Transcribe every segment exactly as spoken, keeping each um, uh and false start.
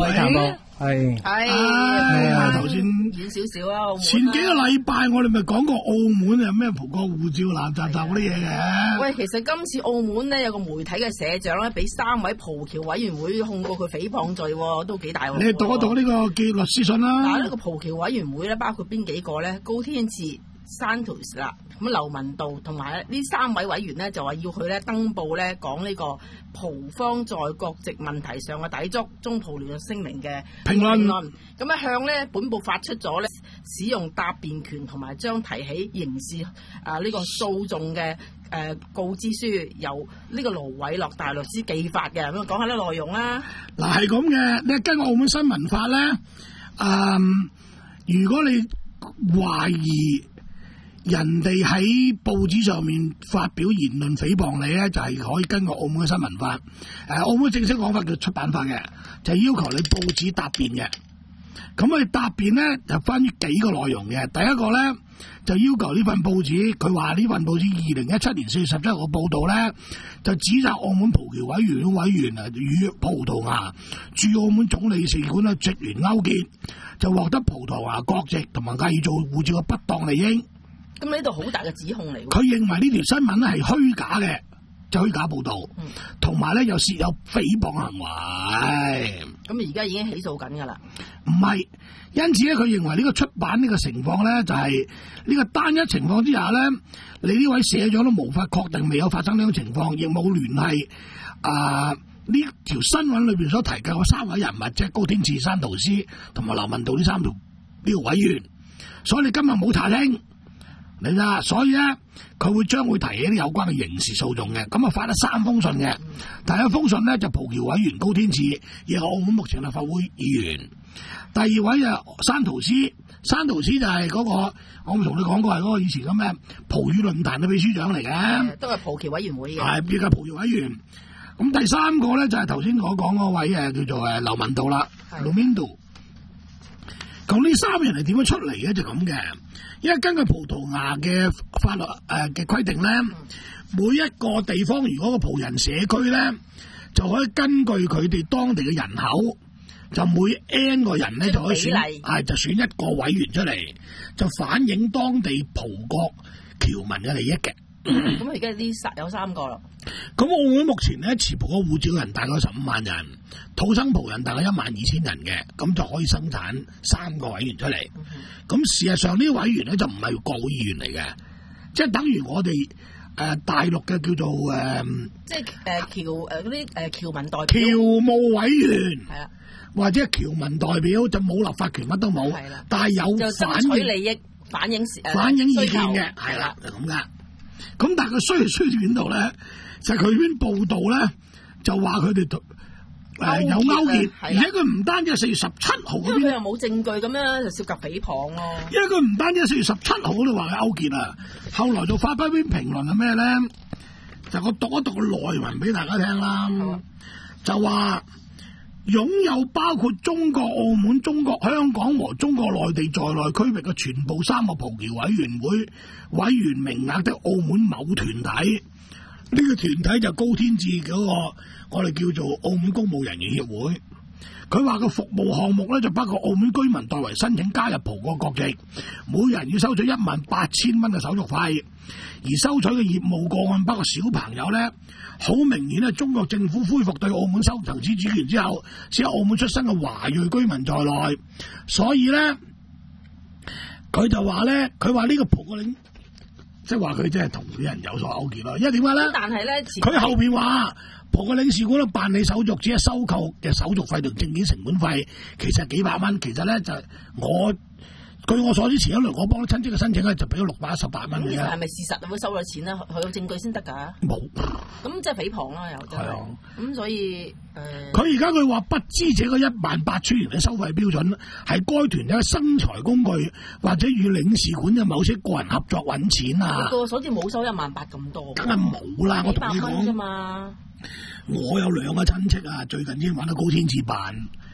喂，係係頭先遠少少啊。 前幾個禮拜我哋咪講過澳門有咩葡國護照爛雜雜嗰啲嘢嘅。 喂，其實今次澳門咧有個媒體嘅社長咧，俾三位葡僑委員會控告佢誹謗罪，都幾大鑊。 你讀一讀呢個嘅律師信啦。 嗱，呢個葡僑委員會咧包括邊幾個咧？高天賜、Santos 啦，咁劉文道同埋呢三位委員咧就話要佢咧登報咧講呢個葡方在國籍問題上嘅抵觸中葡聯合聲明嘅評論， 咁啊向咧本部發出咗咧使用答辯權同埋將提起刑事啊呢個訴訟嘅誒告知書，由呢個盧偉樂大律師寄發嘅。咁講下啲內容啦。 嗱係咁嘅，你根據澳門新聞法咧，誒，如果你懷疑人哋喺報紙上面發表言論誹謗你咧，就係、是、可以根據澳門嘅新聞法，誒、呃，澳門正式講法叫出版法嘅，就係、是、要求你報紙答辯嘅。咁佢答辯咧就關於幾個內容嘅。第一個咧就要求呢份報紙，佢話呢份報紙二零一七年四月十七號嘅報道咧，就指責澳門葡僑委員會委員啊與葡萄牙駐澳門總領事館嘅職員勾結，就獲得葡萄牙國籍同埋偽造護照嘅不當利益。 咁呢度好大嘅指控嚟。 佢認為呢條新聞咧係虛假嘅，就虛假報導，同埋咧又涉有誹謗行為。 咁而家已經起訴緊㗎啦。 唔係，因此咧，佢認為呢個出版呢個情況咧，就係、是、呢個單一情況之下咧，你呢位社長都無法確定未有發生呢種情況，亦冇聯繫啊呢條新聞裏邊所提及嘅三位人物，即係高天賜、山圖斯同埋劉文道呢三條呢個委員，所以你今日冇查清。你啦，所以咧，佢會將會提起啲有關嘅刑事訴訟嘅，咁啊發咗三封信嘅。第一封信咧就葡僑委員高天賜，亦係澳門目前立法會議員。第二位就山圖斯，山圖斯就係嗰、那個我冇同你講過係嗰個以前嘅咩葡語論壇嘅秘書長嚟嘅， 都係葡僑委員會嘅， 係亦係葡僑委員。咁第三個咧就係頭先我講嗰位誒叫做誒劉文道啦 Lumindo。咁呢三個人係點樣出嚟嘅？就咁嘅。因為根據葡萄牙嘅法律誒嘅規定咧，每一個地方如果個葡人社區咧，就可以根據佢哋當地嘅人口，就每 N 個人咧就可以選，係就選一個委員出嚟，就反映當地葡國僑民嘅利益嘅。 咁而家呢三有三個咯。 咁澳門目前咧持葡國護照嘅人大概十五萬人，土生葡人大概一萬二千人嘅，咁就可以生產三個委員出嚟。咁、嗯、事實上呢啲委員咧就唔係國會議員嚟嘅，即係等於我哋誒、呃、大陸嘅叫做誒，呃、 即係誒僑誒嗰啲誒僑民代表、 僑務委員， 係啊， 或者僑民代表就冇立法權，乜都冇，但係有反映就爭取利益、反映誒、呃、 反映意見嘅，係啦，就咁噶。咁但係佢衰係衰喺邊度咧？就係佢篇報道咧，就話佢哋誒有勾結，而且佢唔單止係四月十七號嗰邊， 因為佢又冇證據咁樣就涉及誹謗咯。 因為佢唔單止係四月十七號嗰度話佢勾結啊，後來就發表篇評論係咩咧？就我讀一讀個內文俾大家聽啦，嗯、就話擁有包括中國、澳門、中國香港和中國內地在內區域嘅全部三個葡僑委員會委員名額的澳門某團體。呢個團體就高天賜嗰個，我哋叫做澳門公務人員協會。佢話個服務項目咧就包括澳門居民代為申請加入葡國國籍，每人要收取一萬八千蚊嘅手續費，而收取嘅業務個案包括小朋友咧，好明顯咧，中國政府恢復對澳門深層次主權之後，只有澳門出生嘅華裔居民在內，所以咧，佢就話咧，佢話呢個葡國領。即係話佢真係同啲人有所勾結咯，因為點解咧？ 但係咧， 佢後邊話葡國領事館度辦理手續，只係收購嘅手續費同證件成本費，其實幾百蚊。其實咧就係、我據我所知，前一輪我幫親戚嘅申請咧，就俾咗六百一十八蚊嘅。 係咪事實會收咗錢咧？佢有證據先得㗎。冇。咁即係誹謗啦，又真係。係啊。咁所以誒，佢而家佢話不知這個一萬八千元嘅收費標準係該團體嘅生財工具，或者與領事館嘅某些個人合作揾錢啊。個所以冇收一萬八咁多。梗係冇啦，我同你講。我有兩個親戚啊，最近先揾到高天賜辦。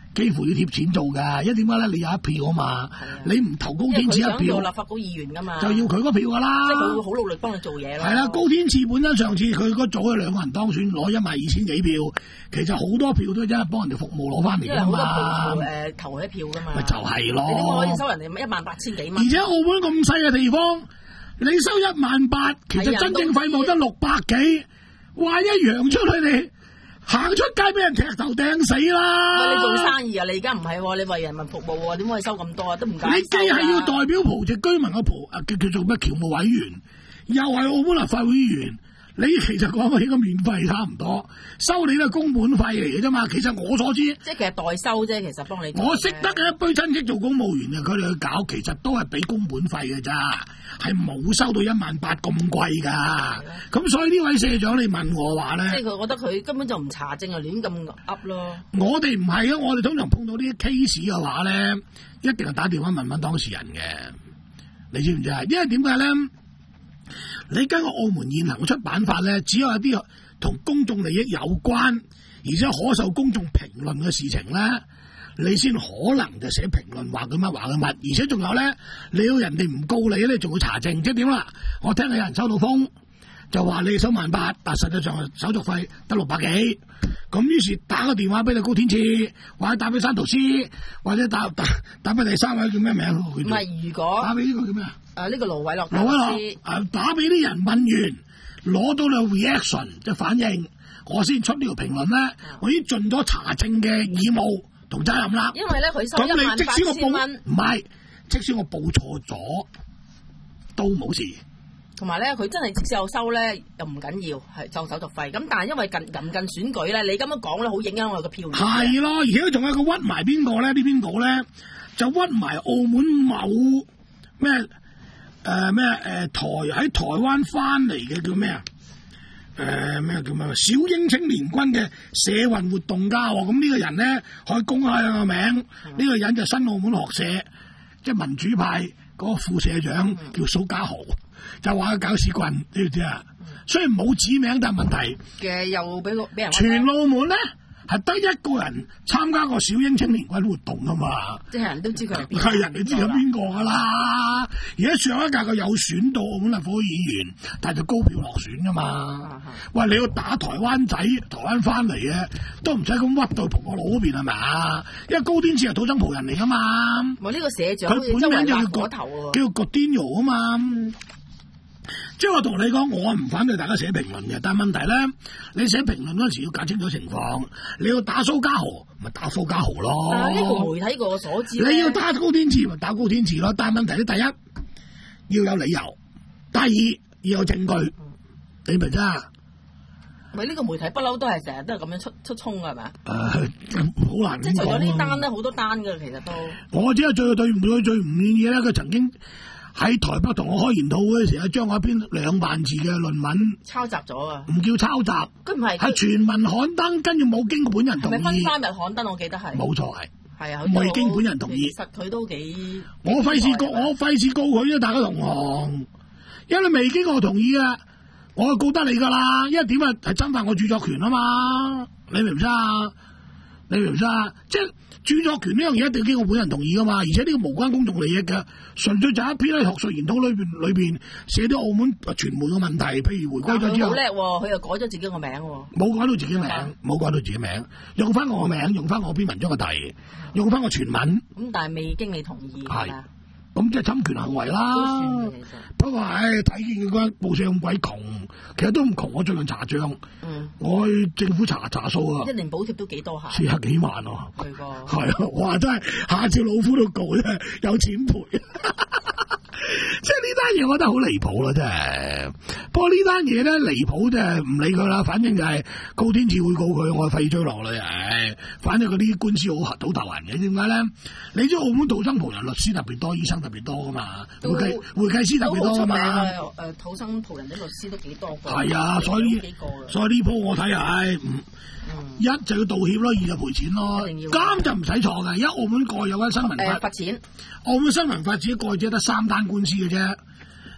幾乎要貼錢做㗎，因為點解咧？你有一票啊嘛，你唔投高天賜一票， 立法局議員㗎嘛， 就要佢嗰票㗎啦。 即係佢會好努力幫你做嘢咯。 係啦，高天賜本身上次佢嗰組有兩個人當選，攞一萬二千幾票，其實好多票都真係幫人哋服務攞翻嚟㗎嘛。 因為好多誒投一票㗎嘛。 咪就係咯。 你點可以收人哋一萬八千幾蚊？ 而且澳門咁細嘅地方，你收一萬八，其實真正費務得六百幾，哇！一揚出去你。行出街俾人踢頭掟死啦！ 你做生意啊？你而家唔係喎，你為人民服務喎，點可以收咁多啊？都唔夠。 你既係要代表葡籍居民嘅葡啊叫叫做咩僑務委員，又係澳門立法會議員，你其實講嘅應該免費差唔多，收你嘅公本費嚟嘅啫嘛。其實我所知， 即係其實代收啫，其實幫你。 我識得嘅一堆親戚做公務員嘅，佢哋去搞，其實都係俾公本費嘅咋，係冇收到一萬八咁貴噶。咁所以呢位社長，你問我話咧， 即係佢覺得佢根本就唔查證啊，亂咁噏咯。 我哋唔係啊，我哋通常碰到啲 case 嘅話咧，一定係打電話問問當事人嘅，你知唔知啊？因為點解咧？你根據澳門現行嘅出版法咧，只有一啲同公眾利益有關，而且可受公眾評論嘅事情咧，你先可能就寫評論話佢乜話佢乜，而且仲有咧，你要人哋唔告你咧，仲要查證，即係點啦？我聽有人收到風，就話你收萬八，但實際上手續費得六百幾，咁於是打個電話俾你高天賜，或者打俾山圖斯，或者打打打俾第三位叫咩名？唔係，如果打俾呢個叫咩啊？ 誒呢個盧偉樂， 盧偉樂誒打俾啲人問完，攞到你 reaction 即係反應，我先出呢條評論咧，我已經盡咗查證嘅義務同責任啦。 因為咧佢收一萬八千蚊， 唔係，即使我報錯咗都冇事。 同埋咧，佢真係即使有收咧，又唔緊要，係收手續費。咁但係因為近臨近選舉咧，你咁樣講咧，好影響我個票。 係咯，而且仲有個屈埋邊個咧？呢邊個咧就屈埋澳門某咩誒咩誒台喺台灣翻嚟嘅叫咩啊？誒咩叫咩？小英青年軍嘅社運活動家喎。咁呢個人咧可以公開個名，呢、嗯、個人就新澳門學社即係民主派嗰個副社長、嗯、叫蘇家豪。就話佢搞屎棍，你知唔知啊？雖然冇指名，但係問題嘅又俾個俾人全澳門咧係得一個人參加過小英青年軍活動啊嘛， 即係人都知佢係邊， 係人哋知佢邊個噶啦。而家上一屆佢有選到澳門立法會議員，但係就高票落選噶嘛。啊、喂，你要打台灣仔，台灣翻嚟嘅都唔使咁屈到葡國佬嗰邊係咪啊？因為高天賜係土生葡人嚟噶嘛。 我呢個社長佢本名就叫國頭喎， 叫 Godinho 啊嘛。即係我同你講，我唔反對大家寫評論嘅，但係問題咧，你寫評論嗰陣時要搞清楚情況。你要打蘇家豪，咪打蘇家豪咯。 啊，呢個媒體個所知。 你要打高天賜，咪打高天賜咯。但係問題咧，第一要有理由，第二要有證據。你明唔明啊？ 咪呢個媒體不嬲都係成日都係咁樣出出衝㗎係咪？ 誒，好難。 即係除咗呢單咧，好多單㗎，其實都。 我只係最對唔對最唔願意咧，佢曾經喺台北同我開研討會嘅時候，將我一篇兩萬字嘅論文抄襲咗啊！ 唔叫抄襲， 佢唔係係全文刊登，跟住冇經過本人同意。 係咪分三日刊登？我記得係。 冇錯係。 係啊， 未經本人同意。 其實佢都幾。 我費事告，我費事告佢啊！大家同行，因為你未經過同意啊，我就告得你噶啦。因為點啊？係侵犯我著作權啊嘛！你明唔明啊？你明唔明啊？即係。著作權呢樣嘢一定要經過本人同意噶嘛，而且呢個無關公眾利益嘅，純粹就一篇喺學術研討裏邊裏邊寫啲澳門傳媒嘅問題，譬如回歸咗之後， 好叻喎，佢又改咗自己個名喎， 冇改到自己名，冇改到自己名，用翻我個名，用翻我篇文章嘅題，用翻個全文。咁但係未經你同意係啊？ 咁即係侵權行為啦。不過唉，睇見佢個報社咁鬼窮，其實都唔窮。我最近查帳，嗯、我去政府查查數啊， 一年補貼都幾多下， 四十幾萬啊。 係個係啊，哇！真係下次老虎都告咧，有錢賠。即係呢單嘢，我覺得好離譜啦，真係。不過呢單嘢咧離譜，即係唔理佢啦。反正就係高天賜會告佢，我費追落去。唉，反正嗰啲官司好好頭痕嘅。點解咧？你知澳門土生葡人律師特別多，醫生特別多噶嘛，會計會計師特別多噶嘛。 誒，土生葡人啲律師都幾多個。 係啊，所以所以呢鋪我睇下，唉，唔、嗯、一就要道歉咯，二就賠錢咯，監就唔使坐嘅。因為澳門過有間新聞法， 罰錢。 澳門新聞法自己過去只得三單官司嘅啫，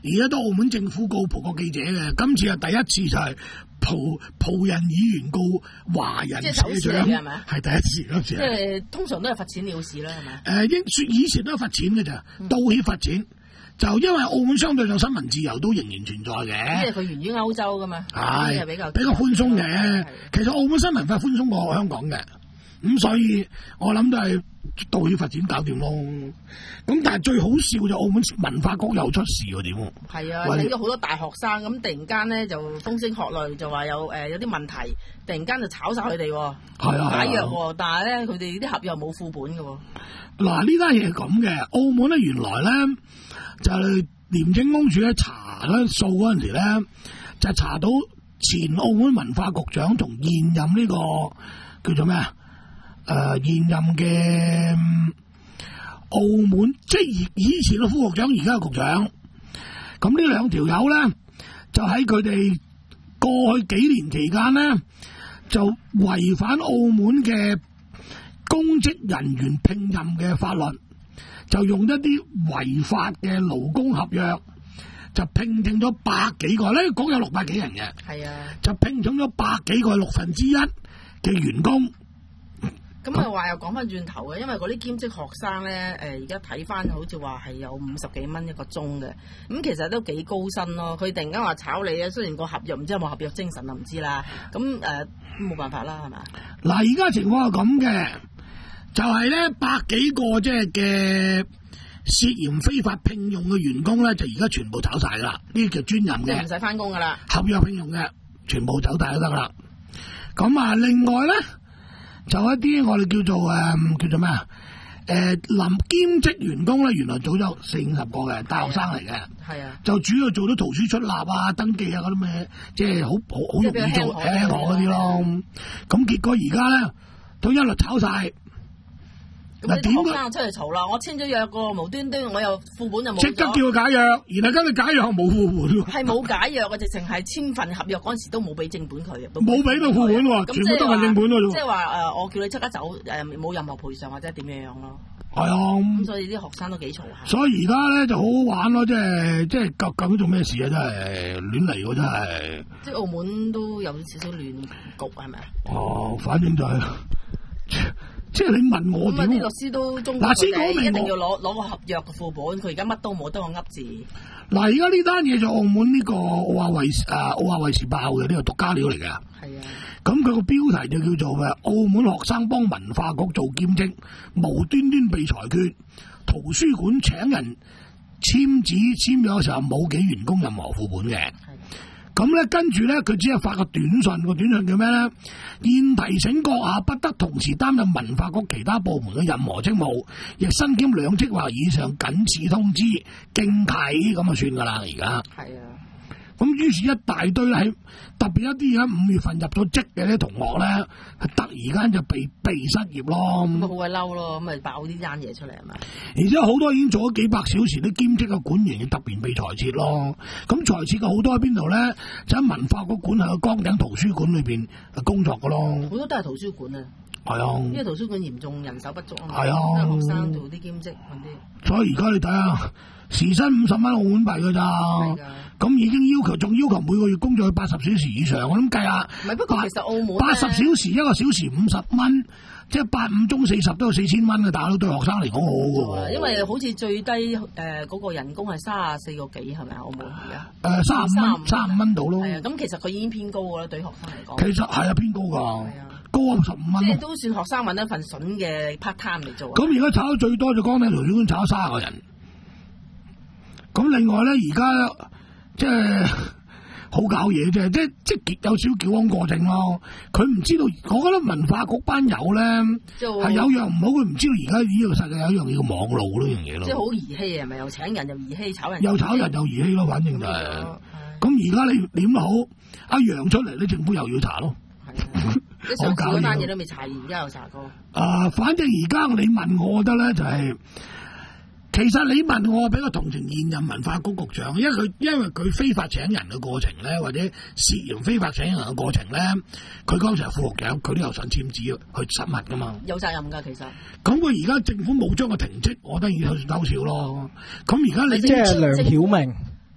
而家都澳門政府告葡國記者嘅，今次係第一次就係葡葡人議員告華人社長，係咪？係第一次今次。即係通常都係罰錢了事啦，係咪？ 誒，應説以前都係罰錢嘅咋，道歉罰錢。就因為澳門相對上新聞自由都仍然存在嘅， 即係佢源於歐洲噶嘛， 係比較比較寬鬆嘅。其實澳門新聞法寬鬆過香港嘅，咁所以我諗都係道歉罰錢搞掂咯。咁但係最好笑就澳門文化局又出事喎，點？ 係啊，請咗好多大學生，咁突然間咧就風聲鶴唳，就話有誒、呃、有啲問題，突然間就炒晒佢哋，係啊解約喎，但係咧佢哋啲合約冇副本嘅喎。 嗱，呢單嘢係咁嘅，澳門咧原來咧。就係廉政公署咧查咧數嗰陣時咧，就查到前澳門文化局長同現任呢、這個叫做咩啊？誒、呃，現任嘅澳門即係以以前嘅副局長，而家嘅局長。咁呢兩條友咧，就喺佢哋過去幾年期間咧，就違反澳門嘅公職人員聘任嘅法律。就用一啲違法嘅勞工合約，就聘請咗百幾個咧，講有六百幾人嘅，係啊，就聘請咗百幾個六分之一嘅員工。 咁啊話又講翻轉頭嘅，因為嗰啲兼職學生咧，誒而家睇翻好似話係有五十幾蚊一個鐘嘅，咁其實都幾高薪咯。佢突然間話炒你啊，雖然個合約唔知有冇合約精神啊，唔知啦。咁誒冇辦法啦，係嘛？ 嗱，而家情況係咁嘅。就係咧，百幾個即係嘅涉嫌非法聘用嘅員工咧，就而家全部炒晒啦。呢啲叫專任嘅， 唔使翻工噶啦， 合約聘用嘅，全部走晒都得啦。咁啊，另外咧就一啲我哋叫做誒、呃、叫做咩啊？誒臨兼職員工咧，原來早有四五十個嘅大學生嚟嘅，係啊，就主要做到圖書出納啊、登記啊嗰啲咩，即係好好好容易做輕學嗰啲咯。咁結果而家咧都一律炒晒。 嗱，點學生出嚟嘈啦！我簽咗約個無端端我又副本又冇， 即刻叫佢解約，然後跟住解約冇副本喎。 係冇解約嘅，直情係簽份合約嗰陣時都冇俾正本佢嘅， 冇俾到副本喎，全部都係正本喎。 即係話誒，我叫你即刻走誒，冇任何賠償或者點樣樣咯。 係啊， 咁所以啲學生都幾嘈下。 所以而家咧就好好玩咯，即係即係究究竟做咩事啊？真係亂嚟喎，真係。 即係澳門都有少少亂局係咪啊？ 哦，反正就係。即係你問我點？ 咁啲律師都中意佢哋一定要攞攞個合約嘅副本，佢而家乜都冇得我噏字。 嗱，而家呢單嘢就澳門呢個澳亞衛誒澳亞衛視爆嘅呢個獨家料嚟嘅。係啊。咁佢個標題就叫做嘅澳門學生幫文化局做兼職，無端端被裁決，圖書館請人簽紙簽咗嘅時候冇給員工任何副本嘅。咁咧，跟住咧，佢只係發個短信，個短信叫咩咧？現提醒閣下不得同時擔任文化局其他部門嘅任何職務，亦身兼兩職或以上，僅此通知，敬啟咁就算噶啦，而家。係啊。咁於是，一大堆喺特別一啲而家五月份入咗職嘅啲同學咧，係突然間就被被失業咯。 咁好鬼嬲咯，咁咪爆啲單嘢出嚟係嘛？ 而且好多已經做咗幾百小時啲兼職嘅管員，突然被裁撤咯。咁裁撤嘅好多喺邊度咧？就喺文化局管轄嘅崗頂圖書館裏邊工作嘅咯。好多都係圖書館啊。係啊。 因為圖書館嚴重人手不足啊嘛。 係啊。 學生做啲兼職嗰啲。 所以而家你睇下，時薪五十蚊澳門幣㗎咋？咁已經要求，仲要求每個月工作去八十小時以上，我諗計下。 唔係，不過其實澳門八十小時一個小時五十蚊，即係八五中四十都有四千蚊嘅，大佬對學生嚟講好好嘅喎。 因為好似最低誒嗰、呃那個人工係三十四個幾，係咪澳門而家？ 誒三十五蚊，三十五蚊到咯。 係啊，咁其實佢已經偏高㗎啦，對學生嚟講。 其實係啊，偏高㗎。係啊，高啊十五蚊。 即係都算學生揾一份筍嘅 part time 嚟做。 咁而家炒得最多就崗頂圖書館炒咗三十個人。咁另外咧，而家。即係好搞嘢啫，即係即係有少少矯枉過正咯。佢唔知道，我覺得文化局班友咧係有樣唔好，佢唔知道而家呢個世界有一樣嘢叫網路呢樣嘢咯。 即係好兒戲係咪？又請人又兒戲，炒人又炒人又兒戲咯，反正就係、是。咁而家你點都好，阿楊出嚟，你政府又要查咯。 係好搞嘢。嗰單嘢都未查完，而家又查過。 啊、呃，反正而家你問我，我覺得咧就係、是。其實你問我比較同情現任文化局局長，因為佢因為佢非法請人嘅過程咧，或者涉嫌非法請人嘅過程咧，佢剛才係副局長，佢都有想簽字去審核噶嘛。 有責任㗎，其實。咁佢而家政府冇將佢停職，我覺得已經算偷笑咯。咁而家你即係梁曉明，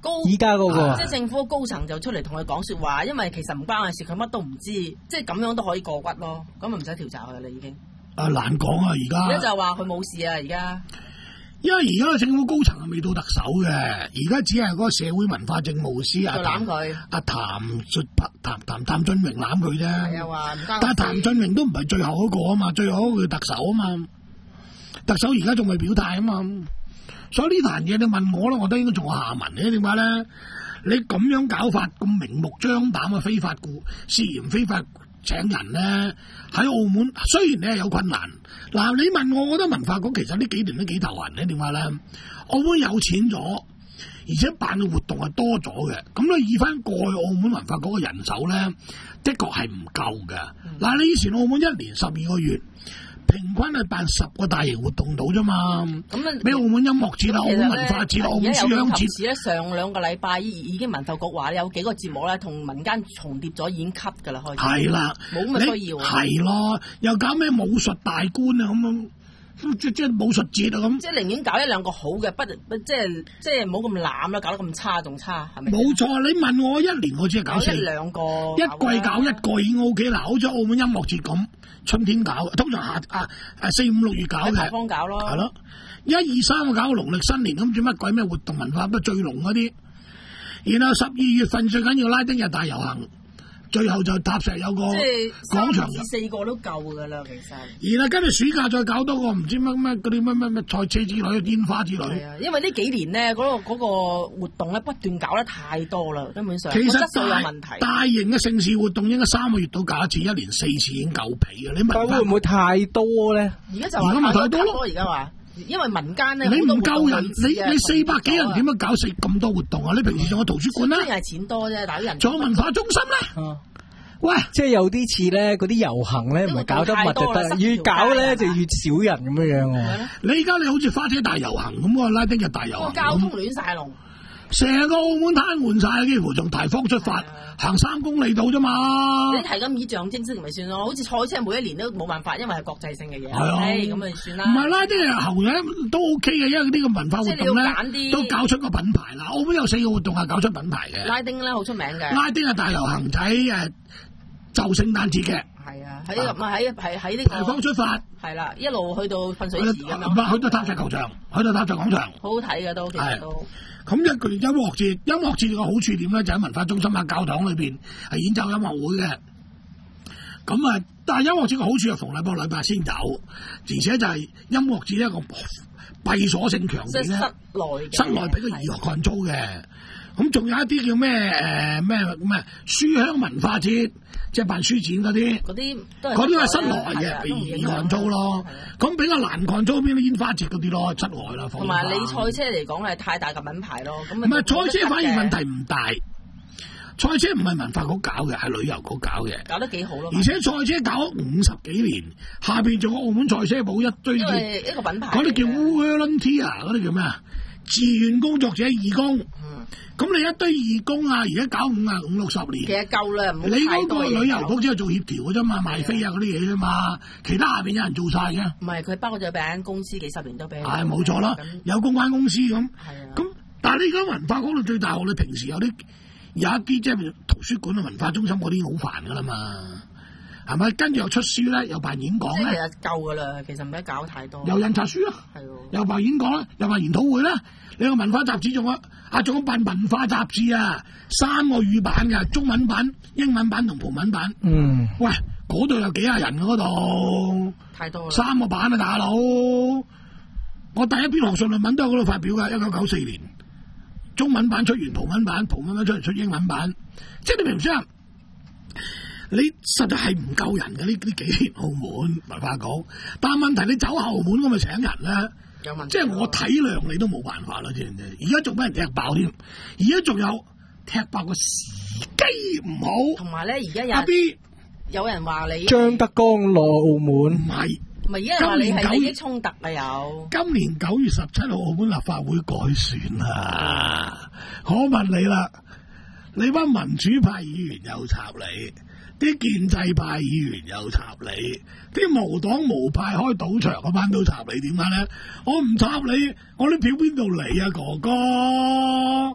高依家嗰個， 即係政府高層就出嚟同佢講説話，因為其實唔關佢事，佢乜都唔知，即係咁樣都可以過骨咯，咁咪唔使調查佢啦已經。 啊難講啊而家。 而家就話佢冇事啊而家。 因為而家嘅政府高層係未到特首嘅，而家只係嗰個社會文化政務司阿攬佢， 阿譚俊譚譚譚俊榮攬佢啫。 係啊話唔關。 但係譚俊榮都唔係最後嗰個啊嘛，最後嗰個特首啊嘛，特首而家仲未表態啊嘛，所以呢壇嘢你問我啦，我都應該仲有下文嘅。點解咧？你咁樣搞法咁明目張膽嘅非法雇涉嫌非法請人咧，喺澳門雖然你係有困難。嗱，你問我，我覺得文化局其實呢幾年都幾頭痕咧。點解咧？澳門有錢咗，而且辦嘅活動係多咗嘅。咁你以翻過去澳門文化局嘅人手咧，的確係唔夠嘅。嗱、嗯，你以前澳門一年十二個月，平均係辦十個大型活動到啫嘛。咁咩澳門音樂節啊、澳門文化節啊、澳門書香節咧，上兩個禮拜已經文化局話有幾個節目咧，同民間重疊咗，已經 cut 㗎啦，開始。係啦，冇咁嘅需要。 係咯，又搞咩武術大觀啊咁樣。即即武術節啊咁， 即寧願搞一兩個好嘅，不即即唔好咁濫啦，搞得咁差仲差，係咪？ 冇錯，你問我一年我只係搞四一兩個， 一季搞一個已經 O K 啦，好似澳門音樂節咁，春天搞，通常夏啊啊四五六月搞嘅， 台方搞咯， 係咯，一二三搞農曆新年咁，做乜鬼咩活動文化不最濃嗰啲，然後十二月份最緊要拉丁日大遊行。最後就塔石有個廣場， 四個都夠㗎啦，其實。 然後跟住暑假再搞多個唔知乜乜嗰啲乜乜乜賽車之類、煙花之類。 係啊，因為呢幾年咧嗰、嗰個嗰、嗰個活動咧不斷搞得太多啦，根本上其實質素有問題。 大型嘅盛事活動應該三個月到搞一次，一年四次已經夠皮嘅。你問會唔會太多咧？ 而家就而家咪太多咯，而家話。因為民間咧， 你唔夠人，你你四百幾人點樣搞成咁多活動啊？你平時仲有圖書館啦， 雖然係錢多啫，但係啲人仲有文化中心咧。啊、喂， 即係有啲似咧，嗰啲遊行咧，唔係搞得密就得，越搞咧就越少人咁樣樣喎。 你而家你好似花車大遊行咁喎，拉丁日大遊行， 交通亂晒龍。 成個澳門癱瘓晒，幾乎從大方出發行三公里到啫嘛。 你係咁以象徵式咪算咯？好似賽車每一年都冇辦法，因為係國際性嘅嘢。 係啊， 咁咪算啦。 唔係啦，啲人後嘅都 OK 嘅，因為呢個文化活動咧都搞出個品牌啦。澳門有四個活動係搞出品牌嘅。 拉丁咧好出名嘅。 拉丁係大遊行仔誒，就聖誕節嘅。 係啊，喺唔係喺係喺呢個大方出發。係啦，一路去到噴水池咁樣。 唔係去到塔石球場，去到塔石廣場。好好睇嘅都，其實都。 咁一個音樂節，音樂節嘅好處點咧？就喺文化中心啊、教堂裏邊係演奏音樂會嘅。咁啊，但係音樂節嘅好處係逢禮拜禮拜先有，而且就係音樂節一個閉鎖性強烈咧，室內室內俾個娛樂群租嘅。咁仲有一啲叫咩誒咩咩書香文化節，即係辦書展嗰啲，嗰啲嗰啲係室內嘅，俾群租咯。咁比較難群租邊啲煙花節嗰啲咯，室外啦。 同埋你賽車嚟講係太大嘅品牌咯。咁唔係賽車反而問題唔大，賽車唔係文化局搞嘅，係旅遊局搞嘅， 搞得幾好咯。 而且賽車搞咗五十幾年，下邊仲有澳門賽車部一堆叫一個品牌， 嗰啲叫 volunteer，嗰啲叫咩啊？自願工作者義工。咁你一堆義工啊，而家搞五啊五六十年， 其實夠啦。 你嗰個旅遊局只係做協調嘅啫嘛，賣飛啊嗰啲嘢啫嘛，其他下邊有人做晒嘅。 唔係，佢包括咗俾間公司幾十年都俾。 係冇錯啦，有公關公司咁。係啊。咁但係你而家文化嗰度最大鑊，你平時有啲有一啲即係圖書館啊、文化中心嗰啲好煩噶啦嘛，係咪？跟住又出書咧，又辦演講咧。 其實夠噶啦，其實唔使搞太多。 又印刷書啦，係喎，又辦演講啦，又辦研討會啦。你個文化雜誌仲有啊，仲有辦文化雜誌啊，三個語版嘅，中文版、英文版同葡文版。嗯，喂，嗰度有幾廿人嘅嗰度， 太多啦， 三個版啊，大佬！我第一篇學術論文都喺嗰度發表嘅，一九九四年，中文版出完，葡文版，葡文版出嚟出英文版，即係你明唔明啊？你實在係唔夠人嘅呢呢幾年澳門文化局，但係問題你走後門咁咪請人咧？即係我體諒你都冇辦法啦，知唔知？而家仲俾人踢爆添，而家仲有踢爆個時機唔好， 同埋咧而家有阿 B 有人話你張德江落澳門， 唔係， 唔係而家話你係利益衝突啊有。 今年九月十七號澳門立法會改選啊，我問你啦，你班民主派議員又插你？啲建制派議員又插你，啲無黨無派開賭場嗰班都插你，點解咧？我唔插你，我啲票邊度嚟啊，哥哥？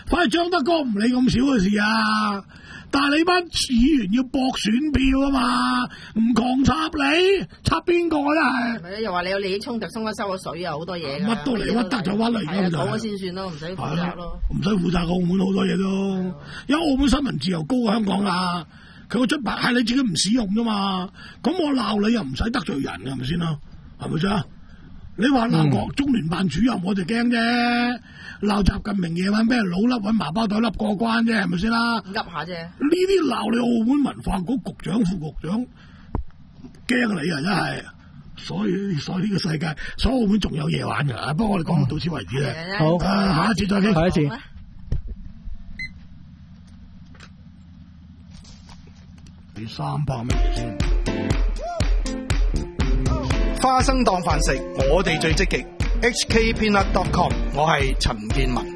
反正張德江唔理咁少嘅事啊！但係你班議員要博選票啊嘛，唔狂插你，插邊個咧？ 係又話你有利益衝突，收一收個水啊，好多嘢。乜都嚟屈得就屈嚟，而家講咗先算咯，唔使負責咯。 唔使負責澳門好多嘢都，因為澳門新聞自由高過香港啊！佢個出牌係你自己唔使用啫嘛，咁我鬧你又唔使得罪人嘅，係咪先啦？係咪先？你話鬧國中聯辦主任我就驚啫。鬧習近平夜晚俾人老笠揾麻包袋笠過關啫，係咪先啦？ 噏下啫。呢啲鬧你澳門文化局局長、副局長，驚你啊！真係，所以所以呢個世界，所以澳門仲有嘢玩㗎。不過我哋講到此為止啦。 好， 啊，下一次再傾。 下一次。 你三百蚊先。 花生當飯食，我哋最積極。H K Peanut dot com， 我係陳建文。